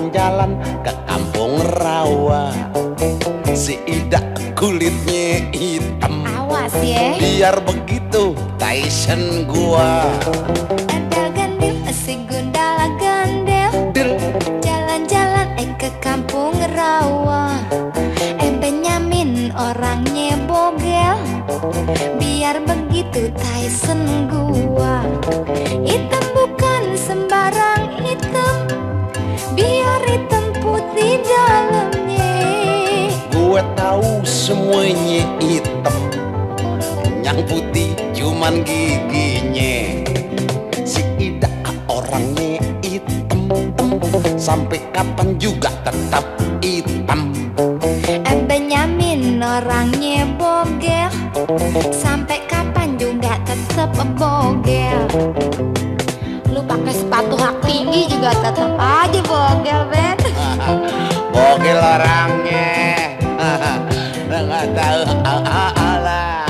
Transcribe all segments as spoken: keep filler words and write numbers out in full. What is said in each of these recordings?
jalan-jalan ke kampung rawa. Si Ida kulitnya hitam, awas ya, biar begitu Tyson gua. Gandel gandel si gundala gandel, jalan-jalan eh ke kampung rawa. Eh Benyamin orangnya bogel, biar begitu Tyson gua. Hitam bukan sembarang hitam, biar hitam putih dalamnya. Gue tahu semuanya hitam, yang putih cuman giginya. Si Ida orangnya hitam, sampai kapan juga tetap hitam. Eh Benyamin orangnya bogel, sampai kapan juga tetap bogel. Lu pakai sepatu hak tinggi juga tetap aja bogel, Ben. Bogel orangnya, nggak tahu ala.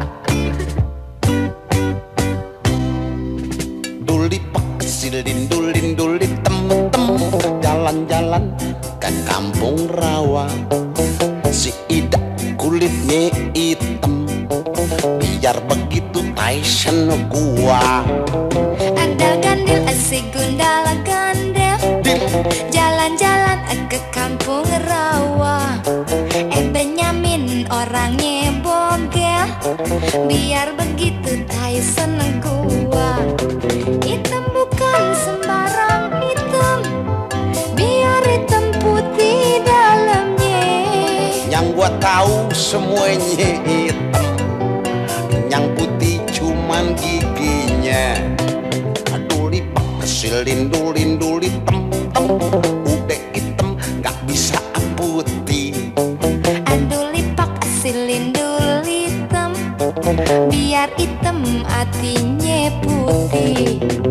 Duli silin dulin duli tem tem, jalan-jalan ke kampung rawa. Si Ida kulitnya hitam, biar begitu Tyson gua. Andal gandel si gundala gandel, jalan-jalan ke kampung rawa. Eh Benyamin orangnya bogel, biar begitu Tyson gua. Hitam bukan sembarang hitam, biar hitam putih dalamnya. Yang gua tahu semuanya hitam, yang putih cuman giginya. Duli silin dulin duli tem tem, udah hitam gak bisa putih. Aduli pak silin duli hitam, biar hitam hatinya putih.